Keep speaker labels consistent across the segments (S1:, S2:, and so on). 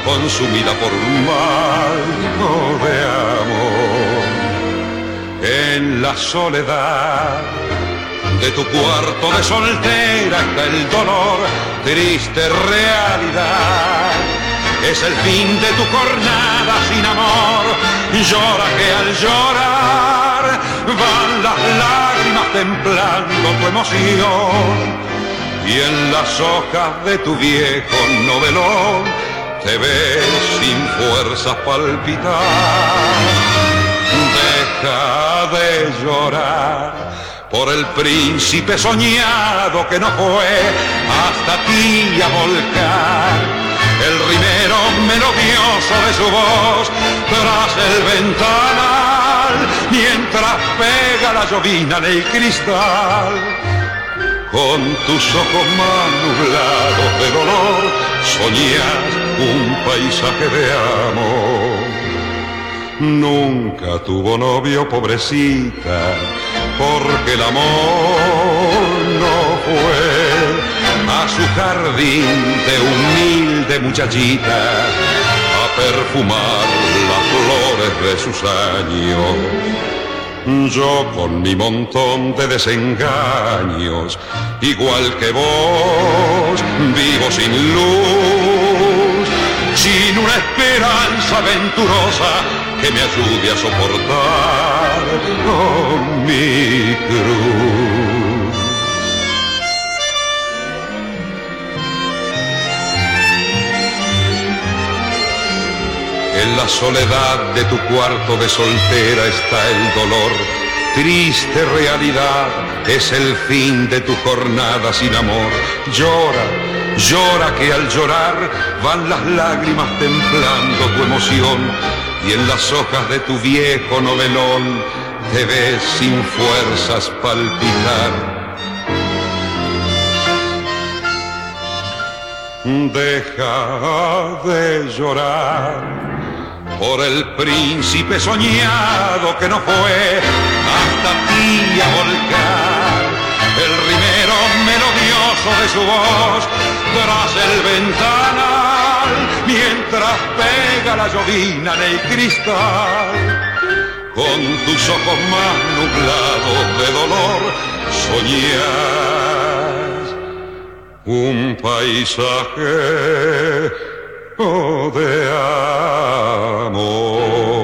S1: consumida por un mal de amor. En la soledad de tu cuarto de soltera está el dolor, triste realidad. Es el fin de tu jornada sin amor. Llora que al llorar van las lágrimas templando tu emoción. Y en las hojas de tu viejo novelón te ves sin fuerzas palpitar. Deja de llorar por el príncipe soñado que no fue hasta ti a volcar el rimero melodioso de su voz tras el ventanal, mientras pega la llovina en el cristal. Con tus ojos más nublados de dolor soñas un paisaje de amor. Nunca tuvo novio, pobrecita, porque el amor no fue a su jardín de humilde muchachita a perfumar las flores de sus años. Yo con mi montón de desengaños, igual que vos, vivo sin luz, sin una esperanza aventurosa que me ayude a soportar mi cruz. En la soledad de tu cuarto de soltera está el dolor, triste realidad, es el fin de tu jornada sin amor. Llora, llora que al llorar van las lágrimas templando tu emoción. Y en las hojas de tu viejo novelón te ves sin fuerzas palpitar. Deja de llorar por el príncipe soñado que no fue hasta ti a volcar el rimero melodioso de su voz tras el ventanal, mientras pega la llovina en el cristal. Con tus ojos más nublados de dolor soñas un paisaje de amor.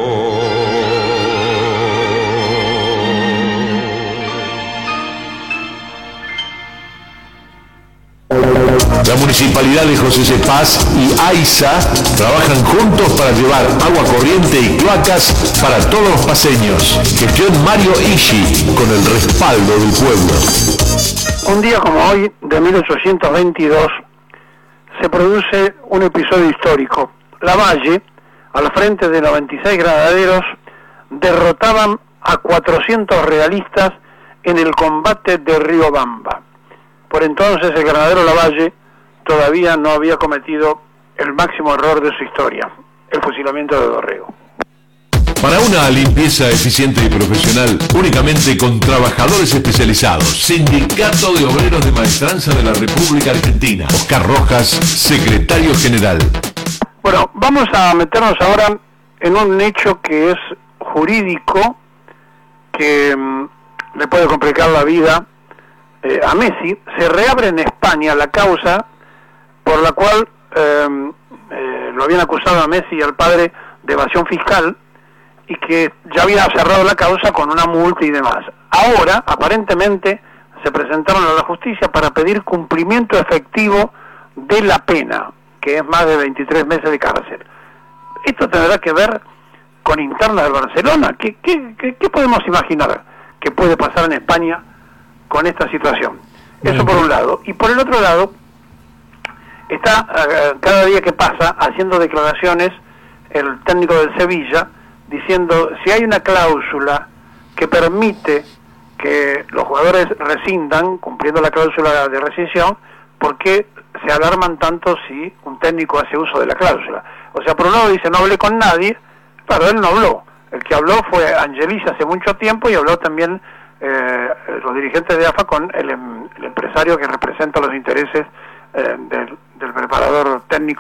S2: La Municipalidad de José C. Paz y AISA trabajan juntos para llevar agua corriente y cloacas para todos los paseños. Gestión Mario Ishi, con el respaldo del pueblo.
S3: Un día como hoy, de 1822, se produce un episodio histórico. Lavalle, al frente de 96 granaderos, derrotaban a 400 realistas en el combate de Riobamba. Por entonces el granadero Lavalle todavía no había cometido el máximo error de su historia, el fusilamiento de Dorrego.
S2: Para una limpieza eficiente y profesional, únicamente con trabajadores especializados. Sindicato de Obreros de Maestranza de la República Argentina. Oscar Rojas, secretario general.
S3: Bueno, vamos a meternos ahora en un hecho que es jurídico, que le puede complicar la vida a Messi. Se reabre en España la causa por la cual lo habían acusado a Messi y al padre de evasión fiscal, y que ya había cerrado la causa con una multa y demás. Ahora, aparentemente, se presentaron a la justicia para pedir cumplimiento efectivo de la pena, que es más de 23 meses de cárcel. Esto tendrá que ver con internas del Barcelona. ¿Qué podemos imaginar que puede pasar en España con esta situación? Eso por un lado. Y por el otro lado, está cada día que pasa haciendo declaraciones el técnico del Sevilla, diciendo, si hay una cláusula que permite que los jugadores rescindan, cumpliendo la cláusula de rescisión, ¿por qué se alarman tanto si un técnico hace uso de la cláusula? O sea, por un lado dice, no hablé con nadie. Claro, él no habló. El que habló fue Angelis hace mucho tiempo, y habló también los dirigentes de AFA con el empresario que representa los intereses del preparador técnico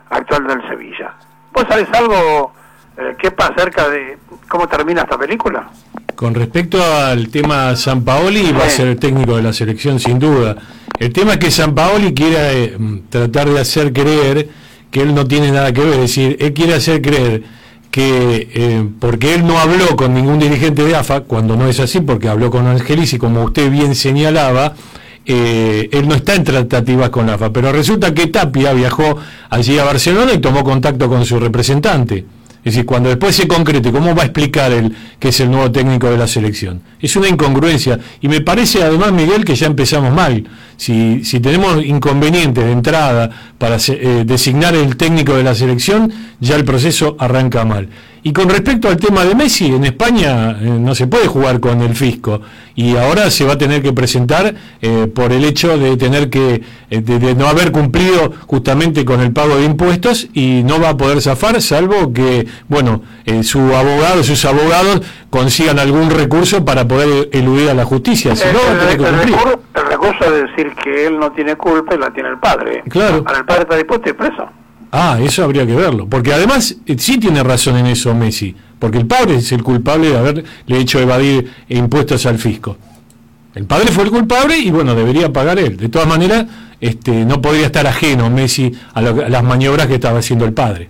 S3: actual del Sevilla. ¿Vos sabés algo, Kepa, acerca de cómo termina esta película?
S4: Con respecto al tema Sampaoli, va a ser el técnico de la selección sin duda. El tema es que Sampaoli quiere tratar de hacer creer que él no tiene nada que ver, es decir, él quiere hacer creer que porque él no habló con ningún dirigente de AFA, cuando no es así, porque habló con Angelis y como usted bien señalaba, él no está en tratativas con AFA, pero resulta que Tapia viajó allí a Barcelona y tomó contacto con su representante. Es decir, cuando después se concrete, ¿cómo va a explicar él que es el nuevo técnico de la selección? Es una incongruencia. Y me parece además, Miguel, que ya empezamos mal. Si tenemos inconvenientes de entrada para designar el técnico de la selección, ya el proceso arranca mal. Y con respecto al tema de Messi, en España no se puede jugar con el fisco. Y ahora se va a tener que presentar por el hecho de tener que de no haber cumplido justamente con el pago de impuestos y no va a poder zafar, salvo que, bueno, sus abogados consigan algún recurso para poder eludir a la justicia. Si no,
S3: el recurso es decir que él no tiene culpa y la tiene el padre.
S4: Claro.
S3: Ahora el padre está dispuesto y preso.
S4: Ah, eso habría que verlo, porque además sí tiene razón en eso Messi, porque el padre es el culpable de haberle hecho evadir impuestos al fisco. El padre fue el culpable y bueno, debería pagar él. De todas maneras, no podría estar ajeno Messi a las maniobras que estaba haciendo el padre.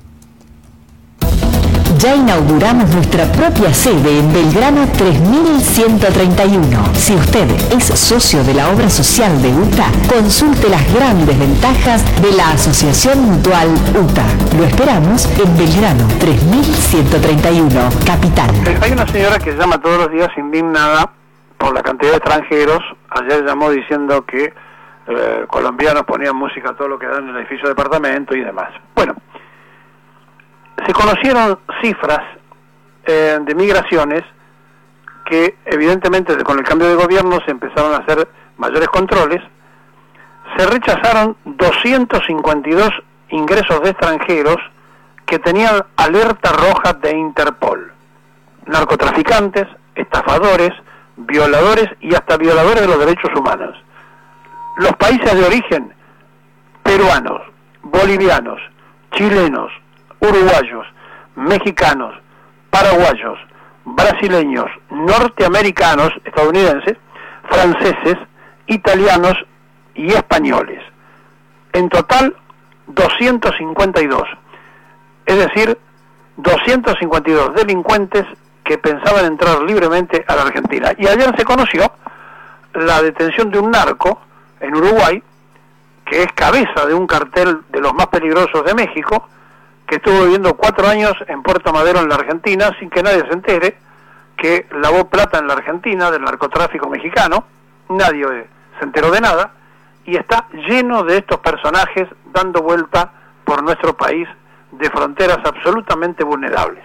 S5: Ya inauguramos nuestra propia sede en Belgrano 3131. Si usted es socio de la obra social de UTA, consulte las grandes ventajas de la Asociación Mutual UTA. Lo esperamos en Belgrano 3131, Capital.
S3: Hay una señora que llama todos los días indignada por la cantidad de extranjeros. Ayer llamó diciendo que colombianos ponían música a todo lo que dan en el edificio de departamento y demás. Bueno, se conocieron cifras de migraciones que evidentemente con el cambio de gobierno se empezaron a hacer mayores controles. Se rechazaron 252 ingresos de extranjeros que tenían alerta roja de Interpol. Narcotraficantes, estafadores, violadores y hasta violadores de los derechos humanos. Los países de origen: peruanos, bolivianos, chilenos, uruguayos, mexicanos, paraguayos, brasileños, norteamericanos, estadounidenses, franceses, italianos y españoles. En total, 252. Es decir, 252 delincuentes que pensaban entrar libremente a la Argentina. Y ayer se conoció la detención de un narco en Uruguay, que es cabeza de un cartel de los más peligrosos de México, que estuvo viviendo 4 años en Puerto Madero, en la Argentina, sin que nadie se entere, que lavó plata en la Argentina del narcotráfico mexicano. Nadie se enteró de nada, y está lleno de estos personajes dando vuelta por nuestro país de fronteras absolutamente vulnerables.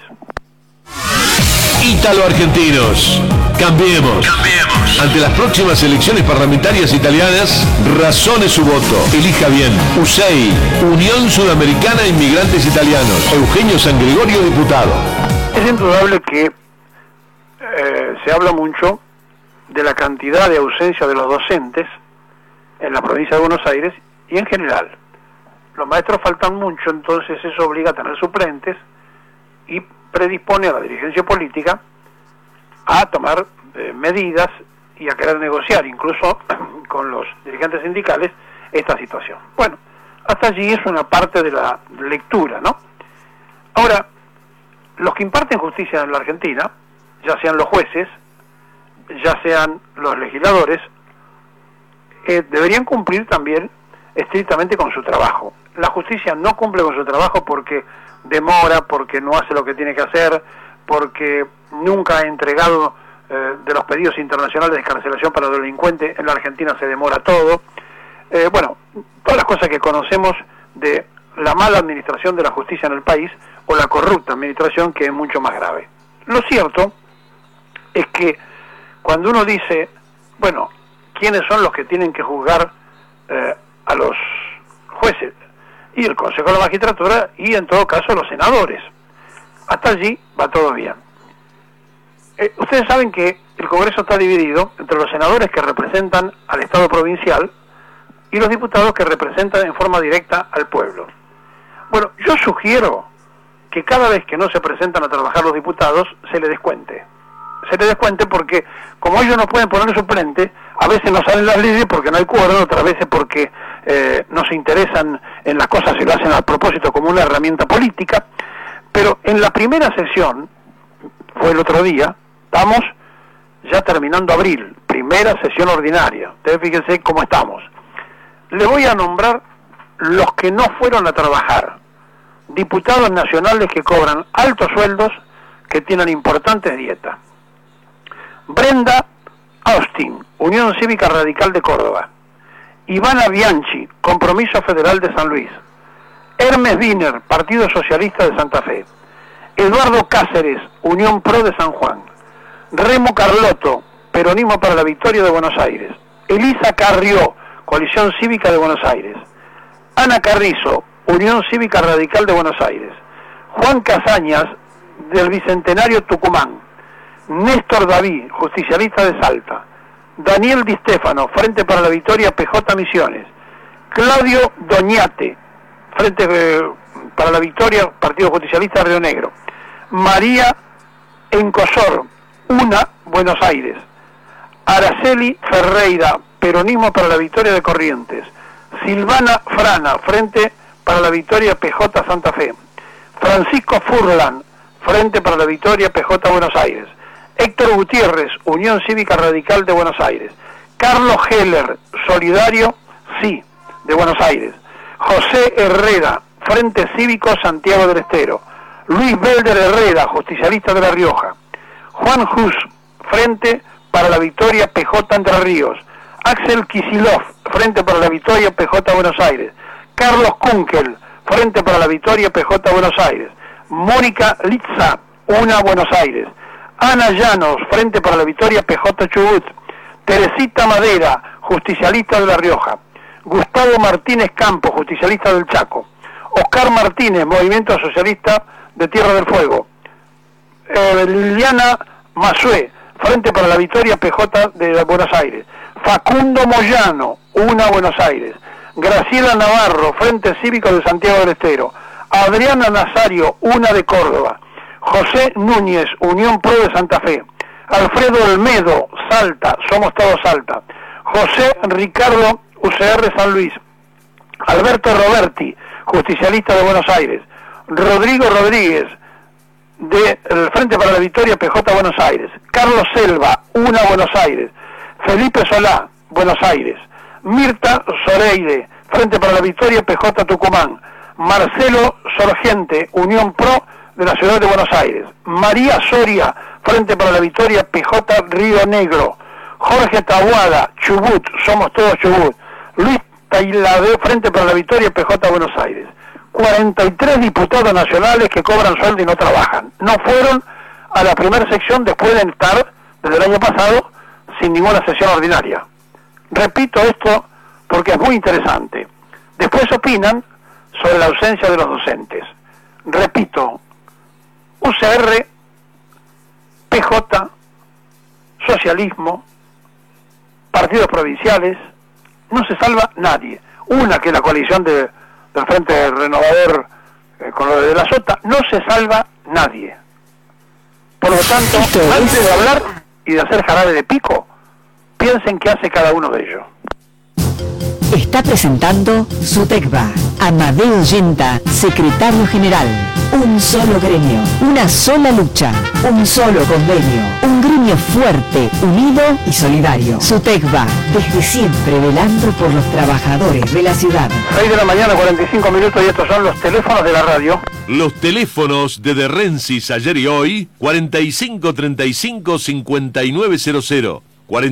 S2: Ítalo-argentinos, cambiemos. Ante las próximas elecciones parlamentarias italianas, razone su voto. Elija bien. USEI, Unión Sudamericana de Inmigrantes Italianos. Eugenio San Gregorio, diputado.
S3: Es indudable que se habla mucho de la cantidad de ausencia de los docentes en la provincia de Buenos Aires y en general. Los maestros faltan mucho, entonces eso obliga a tener suplentes y predispone a la dirigencia política a tomar medidas y a querer negociar incluso con los dirigentes sindicales esta situación. Bueno, hasta allí es una parte de la lectura, ¿no? Ahora, los que imparten justicia en la Argentina, ya sean los jueces, ya sean los legisladores, deberían cumplir también estrictamente con su trabajo. La justicia no cumple con su trabajo porque demora, porque no hace lo que tiene que hacer, porque nunca ha entregado de los pedidos internacionales de excarcelación para delincuentes. En la Argentina se demora todo. Bueno, todas las cosas que conocemos de la mala administración de la justicia en el país, o la corrupta administración, que es mucho más grave. Lo cierto es que cuando uno dice, bueno, ¿quiénes son los que tienen que juzgar a los jueces? Y el Consejo de la Magistratura y en todo caso los senadores. Hasta allí va todo bien. Ustedes saben que el Congreso está dividido entre los senadores que representan al Estado provincial y los diputados que representan en forma directa al pueblo. Bueno, yo sugiero que cada vez que no se presentan a trabajar los diputados, se les descuente. Se les descuente porque, como ellos no pueden poner suplente, a veces no salen las leyes porque no hay quórum, otras veces porque no se interesan en las cosas y lo hacen a propósito como una herramienta política. Pero en la primera sesión, fue el otro día, estamos ya terminando abril, primera sesión ordinaria. Ustedes fíjense cómo estamos. Le voy a nombrar los que no fueron a trabajar. Diputados nacionales que cobran altos sueldos, que tienen importantes dietas. Brenda Austin, Unión Cívica Radical de Córdoba. Ivana Bianchi, Compromiso Federal de San Luis. Hermes Wiener, Partido Socialista de Santa Fe. Eduardo Cáceres, Unión Pro de San Juan. Remo Carlotto, Peronismo para la Victoria de Buenos Aires. Elisa Carrió, Coalición Cívica de Buenos Aires. Ana Carrizo, Unión Cívica Radical de Buenos Aires. Juan Casañas, del Bicentenario Tucumán. Néstor David, Justicialista de Salta. Daniel Di Stefano, Frente para la Victoria, PJ Misiones. Claudio Doñate, Frente para la Victoria, Partido Justicialista de Río Negro. María Encosor, UNA, Buenos Aires. Araceli Ferreira, Peronismo para la Victoria de Corrientes. Silvana Frana, Frente para la Victoria, PJ Santa Fe. Francisco Furlan, Frente para la Victoria, PJ Buenos Aires. Héctor Gutiérrez, Unión Cívica Radical de Buenos Aires. Carlos Heller, Solidario, sí, de Buenos Aires. José Herrera, Frente Cívico Santiago del Estero. Luis Belder Herrera, Justicialista de La Rioja. Juan Hus, Frente para la Victoria, PJ Entre Ríos. Axel Kicillof, Frente para la Victoria, PJ Buenos Aires. Carlos Kunkel, Frente para la Victoria, PJ Buenos Aires. Mónica Litza, UNA Buenos Aires. Ana Llanos, Frente para la Victoria, PJ Chubut. Teresita Madera, Justicialista de La Rioja. Gustavo Martínez Campos, Justicialista del Chaco. Oscar Martínez, Movimiento Socialista de Tierra del Fuego. Liliana Masué, Frente para la Victoria, PJ de Buenos Aires. Facundo Moyano, UNA Buenos Aires. Graciela Navarro, Frente Cívico de Santiago del Estero. Adriana Nazario, UNA de Córdoba. José Núñez, Unión Pro de Santa Fe. Alfredo Olmedo, Salta, Somos Todos Salta. José Ricardo, UCR San Luis. Alberto Roberti, Justicialista de Buenos Aires. Rodrigo Rodríguez, del Frente para la Victoria, PJ Buenos Aires. Carlos Selva, UNA Buenos Aires. Felipe Solá, Buenos Aires. Mirta Zoreide, Frente para la Victoria, PJ Tucumán. Marcelo Sorgente, Unión Pro de la Ciudad de Buenos Aires. María Soria, Frente para la Victoria, PJ Río Negro. Jorge Tahuada, Chubut, Somos Todos Chubut. Luis Tailade, Frente para la Victoria, PJ Buenos Aires. 43 diputados nacionales que cobran sueldo y no trabajan. No fueron a la primera sección después de estar, desde el año pasado, sin ninguna sesión ordinaria. Repito esto porque es muy interesante. Después opinan sobre la ausencia de los docentes. Repito, UCR, PJ, socialismo, partidos provinciales, no se salva nadie. Una que es la coalición del Frente Renovador con lo de la Sota, no se salva nadie. Por lo tanto, antes de hablar y de hacer jarabe de pico, piensen qué hace cada uno de ellos.
S5: Está presentando SUTECBA. Amadeo Yenta, secretario general. Un solo gremio, una sola lucha, un solo convenio. Un gremio fuerte, unido y solidario. SUTECBA, desde siempre velando por los trabajadores de la ciudad.
S3: 6 de la mañana, 45 minutos, y estos son los teléfonos de la radio.
S2: Los teléfonos de Rensis ayer y hoy, 4535-5900.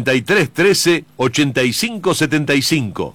S2: 4313-8575,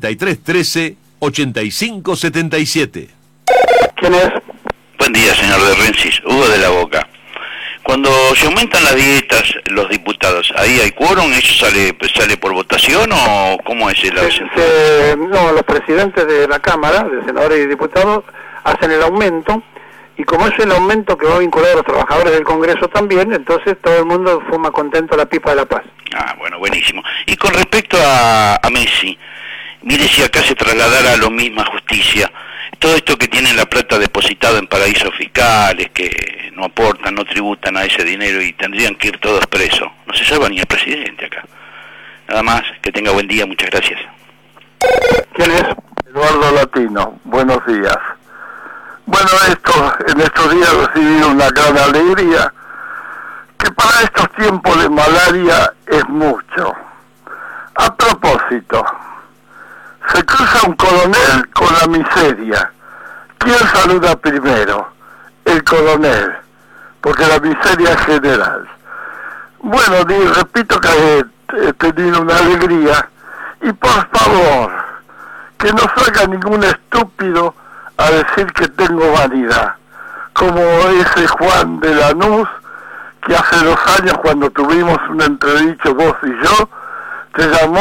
S2: 4313-8577.
S3: ¿Quién es?
S6: Buen día, señor de Rensis, Hugo de la Boca. Cuando se aumentan las dietas, los diputados, ¿ahí hay quórum? ¿Eso sale por votación o cómo es el asunto?
S3: No, los presidentes de la Cámara, de senadores y diputados, hacen el aumento, y como es el aumento que va a vincular a los trabajadores del Congreso también, entonces todo el mundo fuma contento la pipa de la paz.
S6: Ah, bueno, buenísimo. Y con respecto a Messi, mire si acá se trasladara a la misma justicia, todo esto que tienen la plata depositada en paraísos fiscales, que no aportan, no tributan a ese dinero y tendrían que ir todos presos. No se salva ni el presidente acá. Nada más, que tenga buen día, muchas gracias.
S3: ¿Quién es?
S7: Eduardo Latino, buenos días. Bueno, en estos días recibí una gran alegría, que para estos tiempos de malaria es mucho. A propósito, se cruza un coronel con la miseria. ¿Quién saluda primero? El coronel, porque la miseria es general. Bueno, repito que he tenido una alegría, y por favor, que no salga ningún estúpido a decir que tengo vanidad, como ese Juan de Lanús, que hace 2 años, cuando tuvimos un entredicho vos y yo, te llamó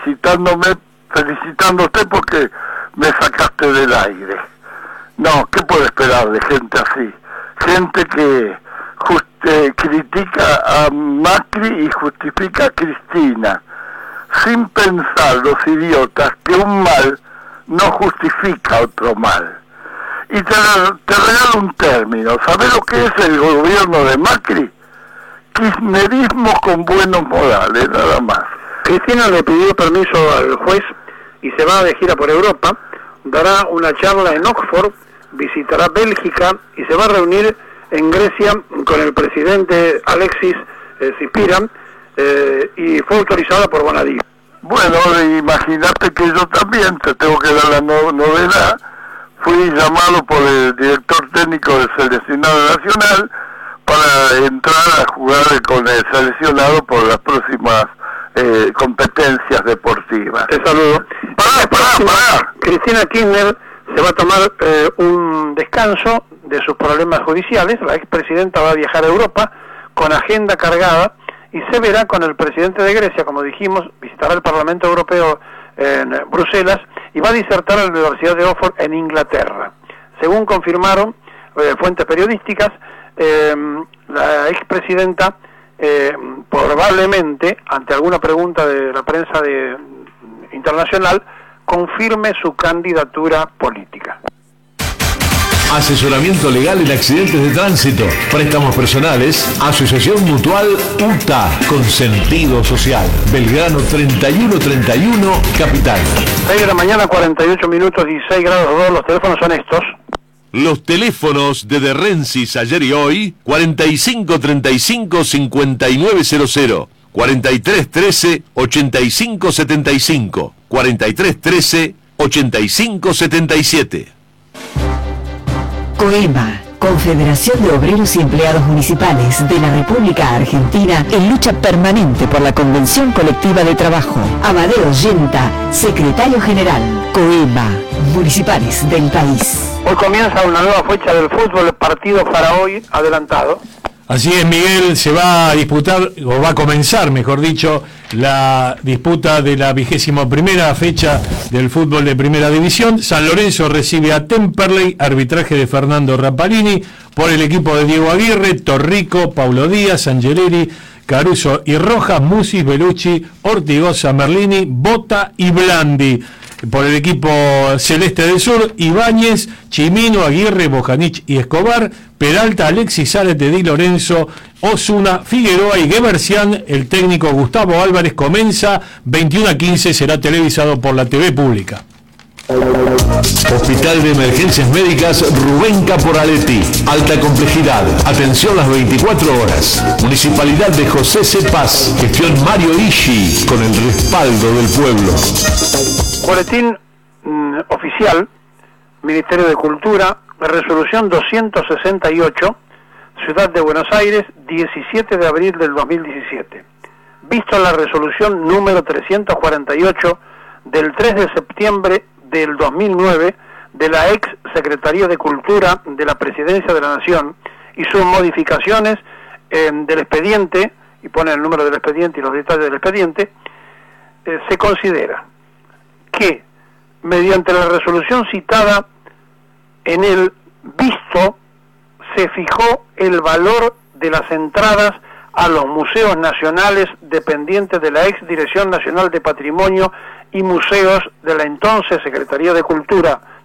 S7: felicitándote porque me sacaste del aire. No, ¿qué puedo esperar de gente así? Gente que critica a Macri y justifica a Cristina, sin pensar, los idiotas, que un mal no justifica otro mal. Y te regalo un término. ¿Sabes lo que es el gobierno de Macri? Kirchnerismo con buenos modales, nada más.
S3: Cristina le pidió permiso al juez y se va de gira por Europa, dará una charla en Oxford, visitará Bélgica y se va a reunir en Grecia con el presidente Alexis Tsipras, y fue autorizada por Bonadí.
S7: Bueno, imagínate que yo también te tengo que dar la novedad. Fui llamado por el director técnico del seleccionado nacional para entrar a jugar con el seleccionado por las próximas competencias deportivas.
S3: Te saludo. Pará. Cristina Kirchner se va a tomar un descanso de sus problemas judiciales. La expresidenta va a viajar a Europa con agenda cargada y se verá con el presidente de Grecia, como dijimos, visitará el Parlamento Europeo en Bruselas y va a disertar en la Universidad de Oxford en Inglaterra. Según confirmaron fuentes periodísticas, la expresidenta probablemente, ante alguna pregunta de la prensa internacional, confirme su candidatura política.
S2: Asesoramiento legal en accidentes de tránsito, préstamos personales, Asociación Mutual UTA, con sentido social. Belgrano 3131, Capital.
S3: 6 de la mañana, 48 minutos, 16 grados 2, los teléfonos son estos.
S2: Los teléfonos de Rensis ayer y hoy, 4535-5900, 4313-8575, 4313-8577.
S5: COEMA, Confederación de Obreros y Empleados Municipales de la República Argentina, en lucha permanente por la Convención Colectiva de Trabajo. Amadeo Yenta, Secretario General. COEMA, Municipales del país.
S3: Hoy comienza una nueva fecha del fútbol, el partido para hoy adelantado.
S4: Así es, Miguel, se va a disputar, o va a comenzar, mejor dicho, la disputa de la 21ª fecha del fútbol de Primera División. San Lorenzo recibe a Temperley, arbitraje de Fernando Rapalini, por el equipo de Diego Aguirre, Torrico, Paulo Díaz, Angeleri, Caruso y Rojas, Musis, Belucci, Ortigosa, Merlini, Bota y Blandi. Por el equipo Celeste del Sur, Ibáñez, Chimino, Aguirre, Bojanich y Escobar, Peralta, Alexis Zárate, Di Lorenzo, Osuna, Figueroa y Gemercián. El técnico Gustavo Álvarez comienza 21:15, será televisado por la TV Pública.
S2: Hospital de Emergencias Médicas Rubén Caporaletti. Alta complejidad. Atención las 24 horas. Municipalidad de José C. Paz. Gestión Mario Ishi. Con el respaldo del pueblo.
S3: Boletín oficial, Ministerio de Cultura, resolución 268, Ciudad de Buenos Aires, 17 de abril del 2017. Visto la resolución número 348 del 3 de septiembre del 2009 de la ex Secretaría de Cultura de la Presidencia de la Nación y sus modificaciones del expediente, y pone el número del expediente y los detalles del expediente, se considera que mediante la resolución citada en el visto se fijó el valor de las entradas a los museos nacionales dependientes de la ex Dirección Nacional de Patrimonio y Museos de la entonces Secretaría de Cultura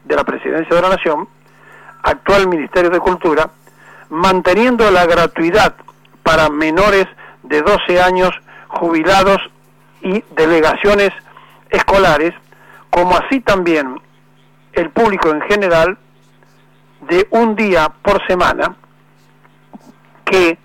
S3: de la Presidencia de la Nación, actual Ministerio de Cultura, manteniendo la gratuidad para menores de 12 años, jubilados y delegaciones escolares, como así también el público en general, de un día por semana, que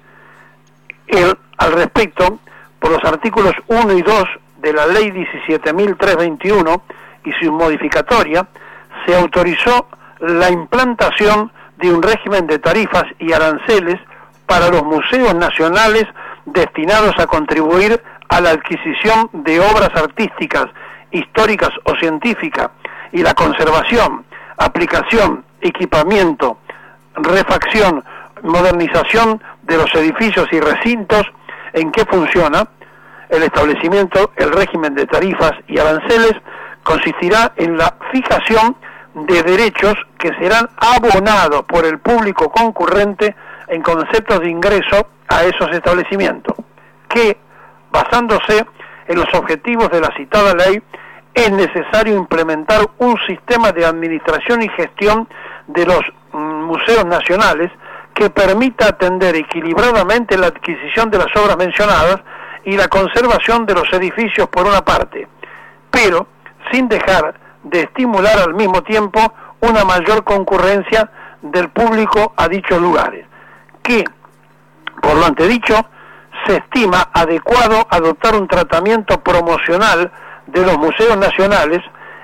S3: al respecto, por los artículos 1 y 2 de la Ley 17.321 y su modificatoria, se autorizó la implantación de un régimen de tarifas y aranceles para los museos nacionales destinados a contribuir a la adquisición de obras artísticas, históricas o científicas y la conservación, aplicación, equipamiento, refacción, modernización de los edificios y recintos en que funciona el establecimiento. El régimen de tarifas y aranceles consistirá en la fijación de derechos que serán abonados por el público concurrente en conceptos de ingreso a esos establecimientos, que, basándose en los objetivos de la citada ley, es necesario implementar un sistema de administración y gestión de los museos nacionales que permita atender equilibradamente la adquisición de las obras mencionadas y la conservación de los edificios por una parte, pero sin dejar de estimular al mismo tiempo una mayor concurrencia del público a dichos lugares, que, por lo antedicho, se estima adecuado adoptar un tratamiento promocional de los museos nacionales,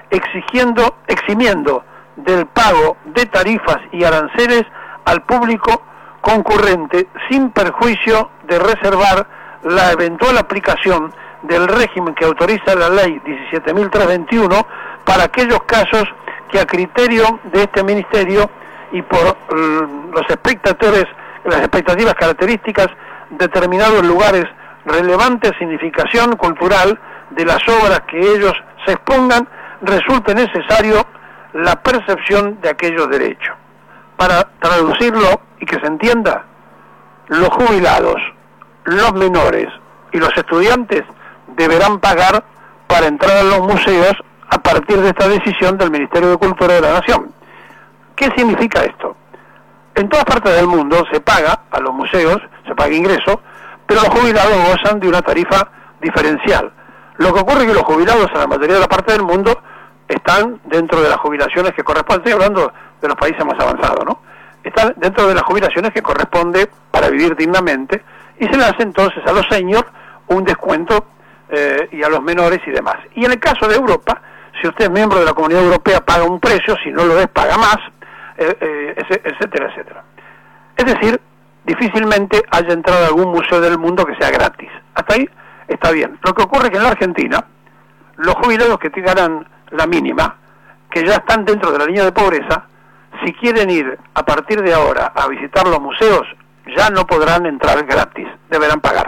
S3: eximiendo del pago de tarifas y aranceles al público concurrente, sin perjuicio de reservar la eventual aplicación del régimen que autoriza la Ley 17.321 para aquellos casos que, a criterio de este Ministerio y por los espectadores, las expectativas características, determinados lugares relevantes significación cultural de las obras que ellos se expongan, resulte necesario la percepción de aquellos derechos. Para traducirlo y que se entienda, los jubilados, los menores y los estudiantes deberán pagar para entrar a los museos a partir de esta decisión del Ministerio de Cultura de la Nación. ¿Qué significa esto? En todas partes del mundo se paga a los museos, se paga ingreso, pero los jubilados gozan de una tarifa diferencial. Lo que ocurre es que los jubilados en la mayoría de la parte del mundo están dentro de las jubilaciones que corresponden, estoy hablando de los países más avanzados, ¿no? Están dentro de las jubilaciones que corresponde para vivir dignamente, y se le hace entonces a los seniors un descuento y a los menores y demás. Y en el caso de Europa, si usted es miembro de la Comunidad Europea, paga un precio, si no lo es, paga más, etcétera, etcétera. Es decir, difícilmente haya entrado a algún museo del mundo que sea gratis. Hasta ahí está bien. Lo que ocurre es que en la Argentina, los jubilados que ganan la mínima, que ya están dentro de la línea de pobreza, si quieren ir a partir de ahora a visitar los museos, ya no podrán entrar gratis, deberán pagar.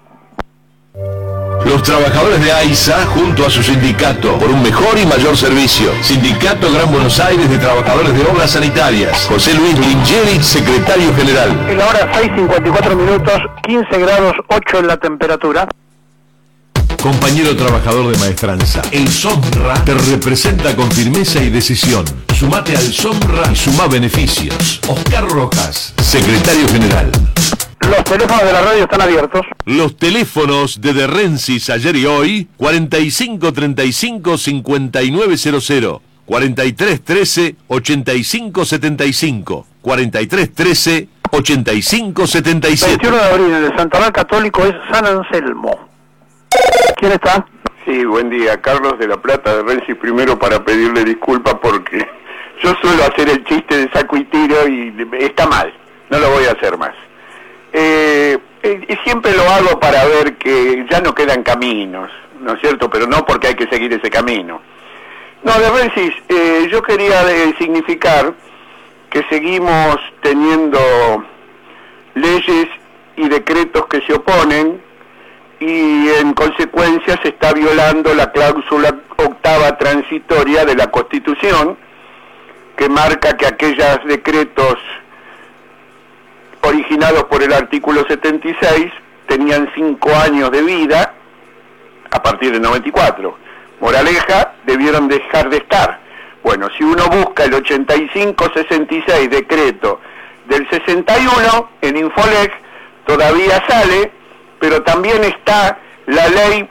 S2: Los trabajadores de AISA, junto a su sindicato, por un mejor y mayor servicio. Sindicato Gran Buenos Aires de Trabajadores de Obras Sanitarias. José Luis Lingeri, secretario general.
S3: En la hora 6:54 minutos, 15 grados 8 en la temperatura.
S2: Compañero trabajador de maestranza, el SOMRA te representa con firmeza y decisión. Sumate al SOMRA y sumá beneficios. Oscar Rojas, secretario general.
S3: Los teléfonos de la radio están abiertos.
S2: Los teléfonos de Rensis ayer y hoy, 4535-5900, 4313-8575, 4313-8577.
S3: 21 de abril, en el Santoral Católico es San Anselmo. ¿Quién está?
S8: Sí, buen día, Carlos de la Plata de Rensis. Primero, para pedirle disculpas porque yo suelo hacer el chiste de saco y tiro y está mal, no lo voy a hacer más. Y siempre lo hago para ver que ya no quedan caminos, ¿no es cierto? Pero no porque hay que seguir ese camino. No, de Rensis, yo quería significar que seguimos teniendo leyes y decretos que se oponen, y en consecuencia se está violando la cláusula octava transitoria de la Constitución, que marca que aquellos decretos originados por el artículo 76 tenían 5 años de vida a partir del 94. Moraleja, debieron dejar de estar. Bueno, si uno busca el 8566 decreto del 61 en Infolec, todavía sale, pero también está la ley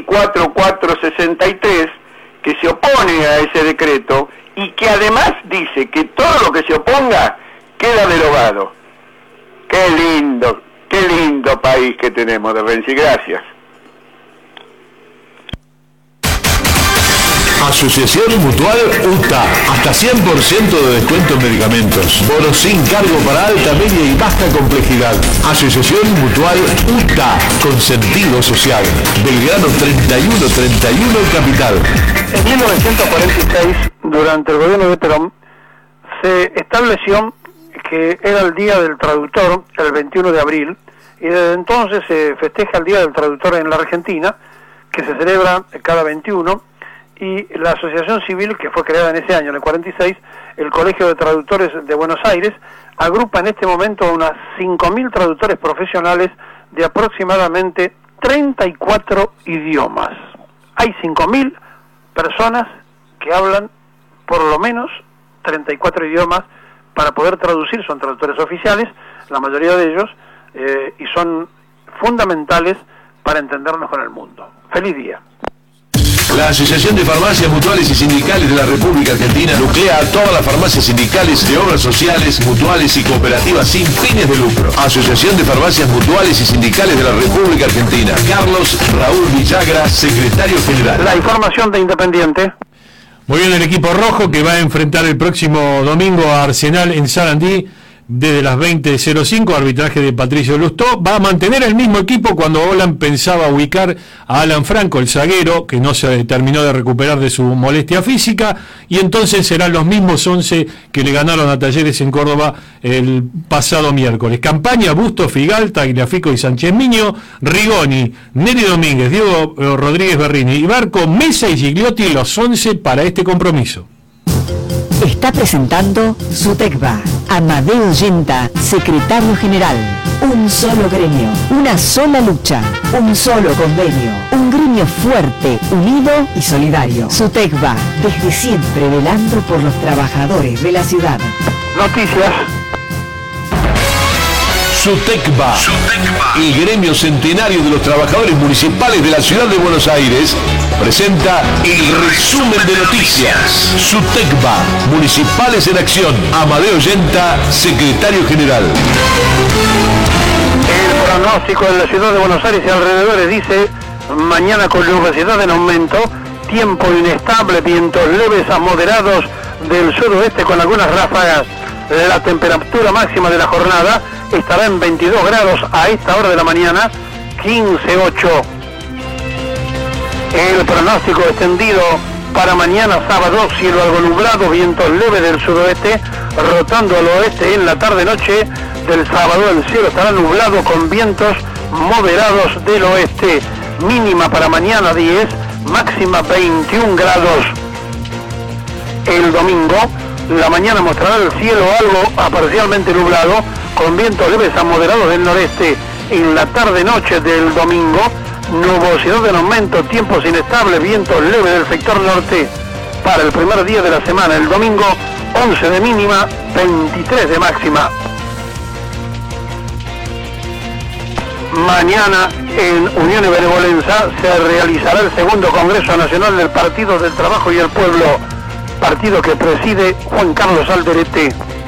S8: 24463 que se opone a ese decreto y que además dice que todo lo que se oponga queda derogado. Qué lindo país que tenemos, de Renzi, gracias.
S2: Asociación Mutual UTA, hasta 100% de descuento en medicamentos. Bonos sin cargo para alta, media y baja complejidad. Asociación Mutual UTA, con sentido social. Belgrano 3131 Capital.
S3: En 1946, durante el gobierno de Perón, se estableció que era el Día del Traductor, el 21 de abril, y desde entonces se festeja el Día del Traductor en la Argentina, que se celebra cada 21, y la asociación civil que fue creada en ese año, en el 46, el Colegio de Traductores de Buenos Aires, agrupa en este momento a unas 5.000 traductores profesionales de aproximadamente 34 idiomas. Hay 5.000 personas que hablan por lo menos 34 idiomas para poder traducir, son traductores oficiales, la mayoría de ellos, y son fundamentales para entendernos con el mundo. ¡Feliz día!
S2: La Asociación de Farmacias Mutuales y Sindicales de la República Argentina nuclea a todas las farmacias sindicales de obras sociales, mutuales y cooperativas sin fines de lucro. Asociación de Farmacias Mutuales y Sindicales de la República Argentina. Carlos Raúl Villagra, secretario general.
S3: La información de Independiente.
S4: Muy bien, el equipo rojo que va a enfrentar el próximo domingo a Arsenal en Sarandí desde las 20:05, arbitraje de Patricio Lustó. Va a mantener el mismo equipo cuando Holland pensaba ubicar a Alan Franco, el zaguero, que no se terminó de recuperar de su molestia física, y entonces serán los mismos 11 que le ganaron a Talleres en Córdoba el pasado miércoles. Campaña: Busto, Figal, Tagliafico y Sánchez Miño, Rigoni, Neri Domínguez, Diego Rodríguez Berrini, Ibarco, Mesa y Gigliotti, los 11 para este compromiso.
S5: Está presentando Sutecba. Amadeo Yenta, secretario general. Un solo gremio, una sola lucha, un solo convenio. Un gremio fuerte, unido y solidario. Sutecba, desde siempre velando por los trabajadores de la ciudad.
S3: Noticias.
S2: Sutecba, el gremio centenario de los trabajadores municipales de la ciudad de Buenos Aires, presenta el resumen de noticias. Sutecba, municipales en acción. Amadeo Yenta, secretario general.
S3: El pronóstico en la ciudad de Buenos Aires y alrededores dice: mañana con nubosidad en aumento, tiempo inestable, vientos leves a moderados del suroeste con algunas ráfagas. La temperatura máxima de la jornada estará en 22 grados a esta hora de la mañana, 15:08. El pronóstico extendido para mañana sábado: cielo algo nublado, vientos leves del suroeste, rotando al oeste en la tarde-noche del sábado. El cielo estará nublado con vientos moderados del oeste. Mínima para mañana 10, máxima 21 grados. El domingo, la mañana mostrará el cielo algo parcialmente nublado, con vientos leves a moderados del noreste. En la tarde-noche del domingo, nubosidad en aumento, tiempos inestables, vientos leves del sector norte. Para el primer día de la semana, el domingo, 11 de mínima, 23 de máxima. Mañana en Unión y Benevolencia se realizará el segundo Congreso Nacional del Partido del Trabajo y el Pueblo, partido que preside Juan Carlos Alderete.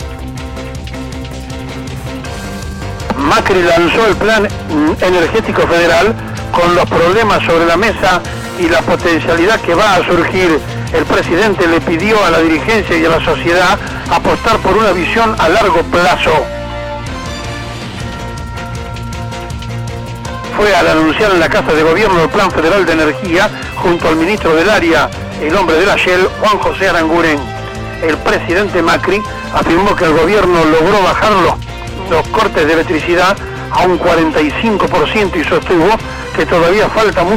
S3: Macri lanzó el Plan Energético Federal con los problemas sobre la mesa y la potencialidad que va a surgir. El presidente le pidió a la dirigencia y a la sociedad apostar por una visión a largo plazo. Fue al anunciar en la Casa de Gobierno el Plan Federal de Energía junto al ministro del área, el hombre de la Shell, Juan José Aranguren. El presidente Macri afirmó que el gobierno logró bajar los cortes de electricidad a un 45% y sostuvo que todavía falta mucho